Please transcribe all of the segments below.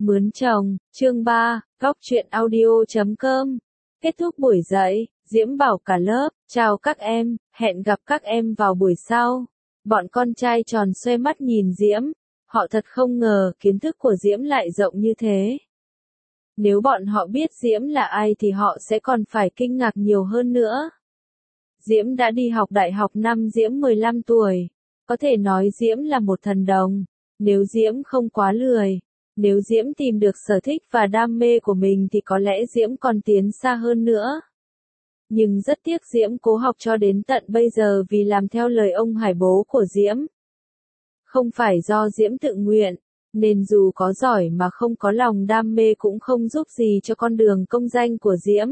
Mướn chồng, chương 3, góc truyện audio.com. Kết thúc buổi dạy, Diễm bảo cả lớp, chào các em, hẹn gặp các em vào buổi sau. Bọn con trai tròn xoe mắt nhìn Diễm, họ thật không ngờ kiến thức của Diễm lại rộng như thế. Nếu bọn họ biết Diễm là ai thì họ sẽ còn phải kinh ngạc nhiều hơn nữa. Diễm đã đi học đại học năm Diễm 15 tuổi, có thể nói Diễm là một thần đồng, nếu Diễm không quá lười. Nếu Diễm tìm được sở thích và đam mê của mình thì có lẽ Diễm còn tiến xa hơn nữa. Nhưng rất tiếc Diễm cố học cho đến tận bây giờ vì làm theo lời ông Hải bố của Diễm. Không phải do Diễm tự nguyện, nên dù có giỏi mà không có lòng đam mê cũng không giúp gì cho con đường công danh của Diễm.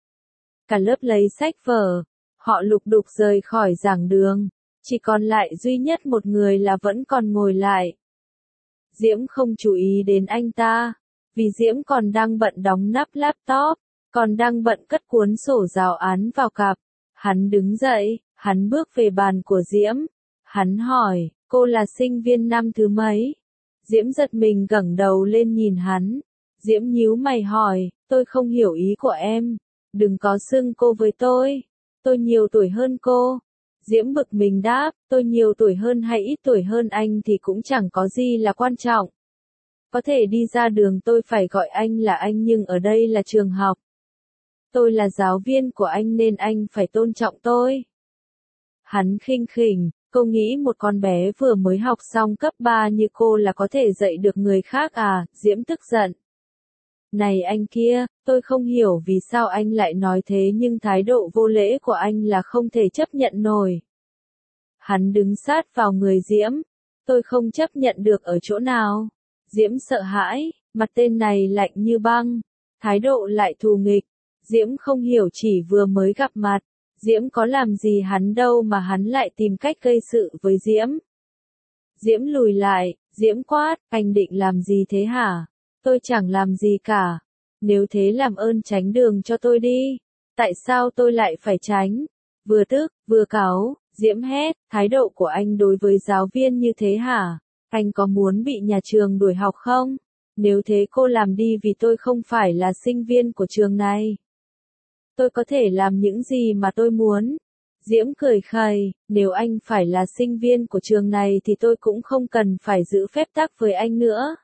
Cả lớp lấy sách vở, họ lục đục rời khỏi giảng đường, chỉ còn lại duy nhất một người là vẫn còn ngồi lại. Diễm không chú ý đến anh ta, vì Diễm còn đang bận đóng nắp laptop, còn đang bận cất cuốn sổ giáo án vào cặp. Hắn đứng dậy, hắn bước về bàn của Diễm. Hắn hỏi, cô là sinh viên năm thứ mấy? Diễm giật mình ngẩng đầu lên nhìn hắn. Diễm nhíu mày hỏi, tôi không hiểu ý của em. Đừng có xưng cô với tôi nhiều tuổi hơn cô. Diễm bực mình đáp, tôi nhiều tuổi hơn hay ít tuổi hơn anh thì cũng chẳng có gì là quan trọng. Có thể đi ra đường tôi phải gọi anh là anh nhưng ở đây là trường học. Tôi là giáo viên của anh nên anh phải tôn trọng tôi. Hắn khinh khỉnh, cô nghĩ một con bé vừa mới học xong cấp 3 như cô là có thể dạy được người khác à? Diễm tức giận. Này anh kia, tôi không hiểu vì sao anh lại nói thế nhưng thái độ vô lễ của anh là không thể chấp nhận nổi. Hắn đứng sát vào người Diễm. Tôi không chấp nhận được ở chỗ nào. Diễm sợ hãi, mặt tên này lạnh như băng, thái độ lại thù nghịch. Diễm không hiểu chỉ vừa mới gặp mặt, Diễm có làm gì hắn đâu mà hắn lại tìm cách gây sự với Diễm. Diễm lùi lại, Diễm quát, anh định làm gì thế hả? Tôi chẳng làm gì cả. Nếu thế làm ơn tránh đường cho tôi đi. Tại sao tôi lại phải tránh? Vừa tức, vừa cáu, Diễm hét, thái độ của anh đối với giáo viên như thế hả? Anh có muốn bị nhà trường đuổi học không? Nếu thế cô làm đi vì tôi không phải là sinh viên của trường này. Tôi có thể làm những gì mà tôi muốn. Diễm cười khẩy, nếu anh phải là sinh viên của trường này thì tôi cũng không cần phải giữ phép tắc với anh nữa.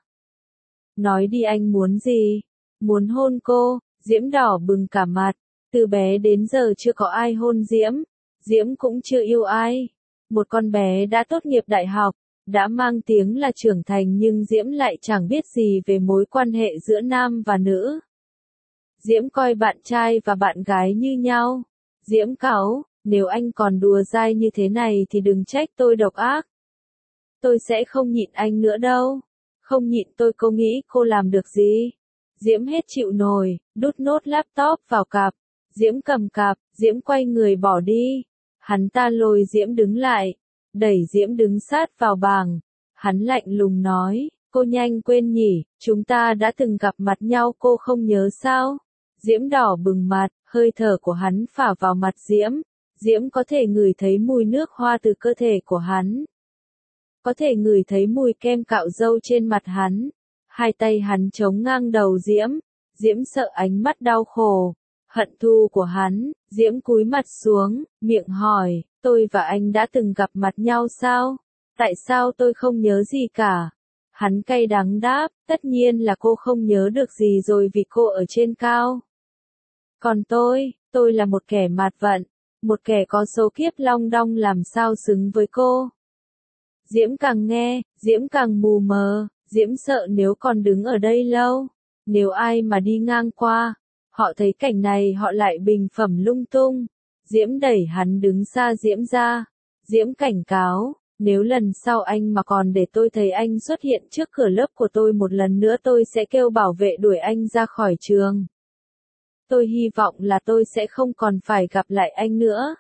Nói đi anh muốn gì? Muốn hôn cô? Diễm đỏ bừng cả mặt. Từ bé đến giờ chưa có ai hôn Diễm. Diễm cũng chưa yêu ai. Một con bé đã tốt nghiệp đại học, đã mang tiếng là trưởng thành nhưng Diễm lại chẳng biết gì về mối quan hệ giữa nam và nữ. Diễm coi bạn trai và bạn gái như nhau. Diễm cáu, nếu anh còn đùa dai như thế này thì đừng trách tôi độc ác. Tôi sẽ không nhịn anh nữa đâu. Không nhịn tôi cô nghĩ cô làm được gì? Diễm hết chịu nổi, đút nốt laptop vào cặp. Diễm cầm cặp, Diễm quay người bỏ đi. Hắn ta lôi Diễm đứng lại, đẩy Diễm đứng sát vào bảng. Hắn lạnh lùng nói, cô nhanh quên nhỉ, chúng ta đã từng gặp mặt nhau cô không nhớ sao? Diễm đỏ bừng mặt, hơi thở của hắn phả vào mặt Diễm. Diễm có thể ngửi thấy mùi nước hoa từ cơ thể của hắn. Có thể ngửi thấy mùi kem cạo râu trên mặt hắn. Hai tay hắn chống ngang đầu Diễm. Diễm sợ ánh mắt đau khổ, hận thù của hắn. Diễm cúi mặt xuống, miệng hỏi, tôi và anh đã từng gặp mặt nhau sao? Tại sao tôi không nhớ gì cả? Hắn cay đắng đáp, tất nhiên là cô không nhớ được gì rồi vì cô ở trên cao. Còn tôi là một kẻ mạt vận, một kẻ có số kiếp long đong làm sao xứng với cô. Diễm càng nghe, Diễm càng mù mờ, Diễm sợ nếu còn đứng ở đây lâu, nếu ai mà đi ngang qua, họ thấy cảnh này họ lại bình phẩm lung tung. Diễm đẩy hắn đứng xa Diễm ra. Diễm cảnh cáo, nếu lần sau anh mà còn để tôi thấy anh xuất hiện trước cửa lớp của tôi một lần nữa tôi sẽ kêu bảo vệ đuổi anh ra khỏi trường. Tôi hy vọng là tôi sẽ không còn phải gặp lại anh nữa.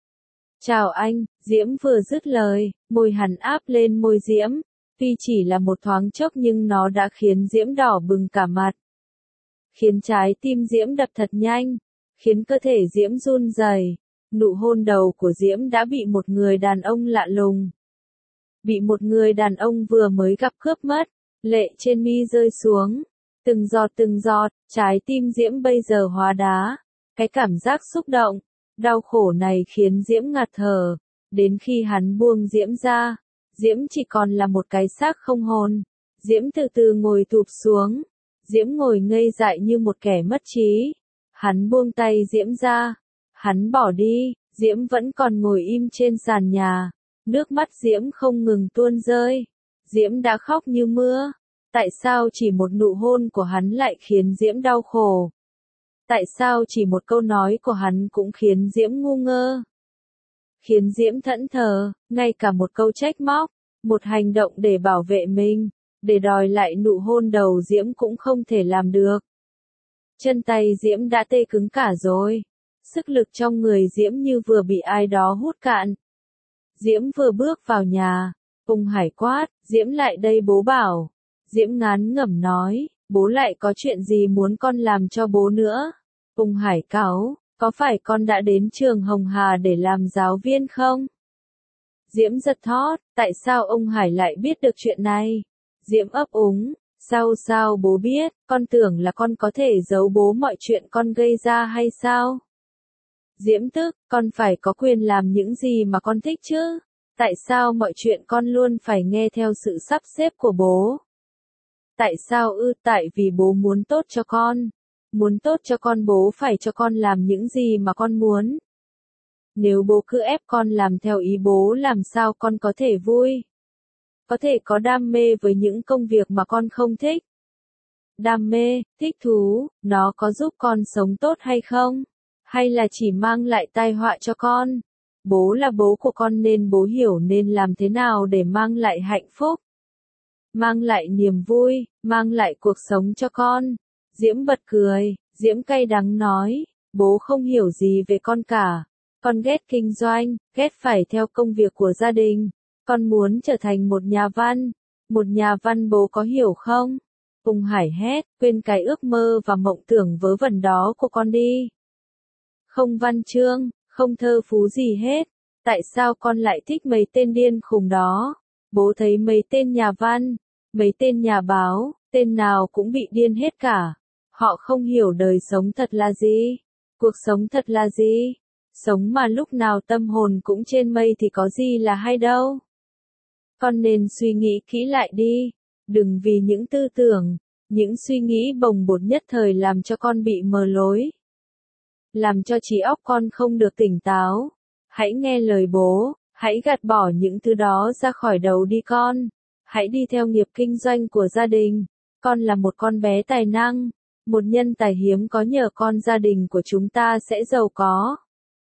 Chào anh, Diễm vừa dứt lời, môi hắn áp lên môi Diễm. Tuy chỉ là một thoáng chốc nhưng nó đã khiến Diễm đỏ bừng cả mặt. Khiến trái tim Diễm đập thật nhanh. Khiến cơ thể Diễm run rẩy. Nụ hôn đầu của Diễm đã bị một người đàn ông lạ lùng. Bị một người đàn ông vừa mới gặp cướp mất. Lệ trên mi rơi xuống. từng giọt, trái tim Diễm bây giờ hóa đá. Cái cảm giác xúc động, đau khổ này khiến Diễm ngạt thở. Đến khi hắn buông Diễm ra, Diễm chỉ còn là một cái xác không hồn. Diễm từ từ ngồi thụp xuống. Diễm ngồi ngây dại như một kẻ mất trí. Hắn buông tay Diễm ra. Hắn bỏ đi, Diễm vẫn còn ngồi im trên sàn nhà. Nước mắt Diễm không ngừng tuôn rơi. Diễm đã khóc như mưa. Tại sao chỉ một nụ hôn của hắn lại khiến Diễm đau khổ? Tại sao chỉ một câu nói của hắn cũng khiến Diễm ngu ngơ? Khiến Diễm thẫn thờ, ngay cả một câu trách móc, một hành động để bảo vệ mình, để đòi lại nụ hôn đầu Diễm cũng không thể làm được. Chân tay Diễm đã tê cứng cả rồi. Sức lực trong người Diễm như vừa bị ai đó hút cạn. Diễm vừa bước vào nhà, Ung Hải quát, Diễm lại đây bố bảo. Diễm ngán ngẩm nói, bố lại có chuyện gì muốn con làm cho bố nữa? Ung Hải cáu, có phải con đã đến trường Hồng Hà để làm giáo viên không? Diễm giật thót, tại sao ông Hải lại biết được chuyện này? Diễm ấp úng, sao bố biết, con tưởng là con có thể giấu bố mọi chuyện con gây ra hay sao? Diễm tức, con phải có quyền làm những gì mà con thích chứ? Tại sao mọi chuyện con luôn phải nghe theo sự sắp xếp của bố? Tại sao tại vì bố muốn tốt cho con. Muốn tốt cho con bố phải cho con làm những gì mà con muốn. Nếu bố cứ ép con làm theo ý bố làm sao con có thể vui? Có thể có đam mê với những công việc mà con không thích. Đam mê, thích thú, nó có giúp con sống tốt hay không? Hay là chỉ mang lại tai họa cho con? Bố là bố của con nên bố hiểu nên làm thế nào để mang lại hạnh phúc. Mang lại niềm vui, mang lại cuộc sống cho con. Diễm bật cười, Diễm cay đắng nói, bố không hiểu gì về con cả. Con ghét kinh doanh, ghét phải theo công việc của gia đình. Con muốn trở thành một nhà văn. Một nhà văn bố có hiểu không? Ung Hải hét, quên cái ước mơ và mộng tưởng vớ vẩn đó của con đi. Không văn chương, không thơ phú gì hết. Tại sao con lại thích mấy tên điên khùng đó? Bố thấy mấy tên nhà văn, mấy tên nhà báo, tên nào cũng bị điên hết cả. Họ không hiểu đời sống thật là gì. Cuộc sống thật là gì? Sống mà lúc nào tâm hồn cũng trên mây thì có gì là hay đâu. Con nên suy nghĩ kỹ lại đi. Đừng vì những tư tưởng, những suy nghĩ bồng bột nhất thời làm cho con bị mờ lối. Làm cho trí óc con không được tỉnh táo. Hãy nghe lời bố, hãy gạt bỏ những thứ đó ra khỏi đầu đi con. Hãy đi theo nghiệp kinh doanh của gia đình. Con là một con bé tài năng, một nhân tài hiếm có, nhờ con gia đình của chúng ta sẽ giàu có.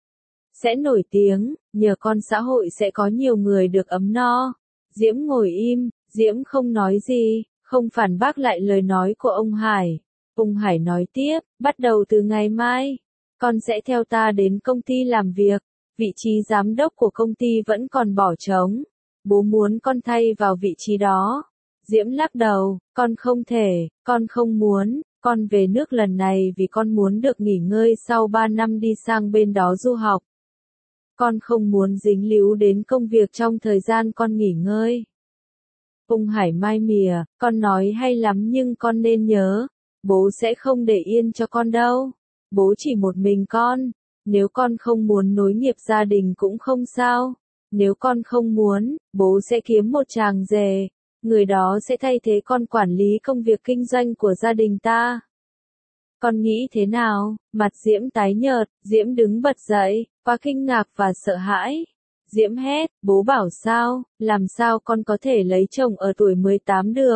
Sẽ nổi tiếng, nhờ con xã hội sẽ có nhiều người được ấm no. Diễm ngồi im, Diễm không nói gì, không phản bác lại lời nói của ông Hải. Ung Hải nói tiếp, bắt đầu từ ngày mai, con sẽ theo ta đến công ty làm việc. Vị trí giám đốc của công ty vẫn còn bỏ trống. Bố muốn con thay vào vị trí đó. Diễm lắc đầu, con không thể, con không muốn, con về nước lần này vì con muốn được nghỉ ngơi sau 3 năm đi sang bên đó du học. Con không muốn dính líu đến công việc trong thời gian con nghỉ ngơi. Ung Hải mai mỉa, con nói hay lắm nhưng con nên nhớ, bố sẽ không để yên cho con đâu. Bố chỉ một mình con. Nếu con không muốn nối nghiệp gia đình cũng không sao. Nếu con không muốn, bố sẽ kiếm một chàng rể. Người đó sẽ thay thế con quản lý công việc kinh doanh của gia đình ta. Con nghĩ thế nào? Mặt Diễm tái nhợt, Diễm đứng bật dậy, quá kinh ngạc và sợ hãi. Diễm hét, bố bảo sao, làm sao con có thể lấy chồng ở tuổi 18 được?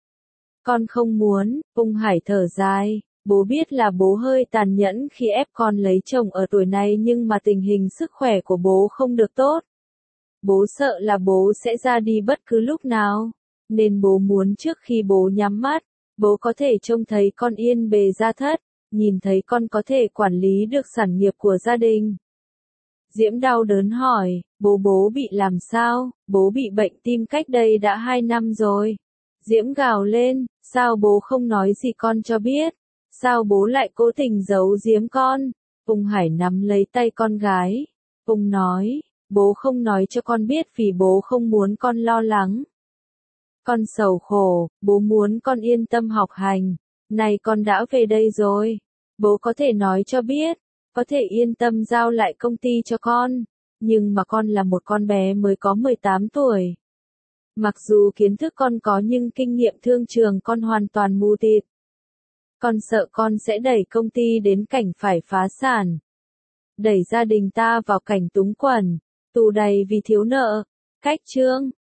Con không muốn. Ung Hải thở dài. Bố biết là bố hơi tàn nhẫn khi ép con lấy chồng ở tuổi này nhưng mà tình hình sức khỏe của bố không được tốt. Bố sợ là bố sẽ ra đi bất cứ lúc nào. Nên bố muốn trước khi bố nhắm mắt, bố có thể trông thấy con yên bề gia thất, nhìn thấy con có thể quản lý được sản nghiệp của gia đình. Diễm đau đớn hỏi, bố bị làm sao? Bố bị bệnh tim cách đây đã 2 năm rồi. Diễm gào lên, sao bố không nói gì con cho biết? Sao bố lại cố tình giấu giếm con? Ung Hải nắm lấy tay con gái. Ung nói, bố không nói cho con biết vì bố không muốn con lo lắng. Con sầu khổ, bố muốn con yên tâm học hành. Này con đã về đây rồi. Bố có thể nói cho biết, có thể yên tâm giao lại công ty cho con. Nhưng mà con là một con bé mới có 18 tuổi. Mặc dù kiến thức con có nhưng kinh nghiệm thương trường con hoàn toàn mù tịt. Con sợ con sẽ đẩy công ty đến cảnh phải phá sản. Đẩy gia đình ta vào cảnh túng quẫn, tù đầy vì thiếu nợ. Cách chương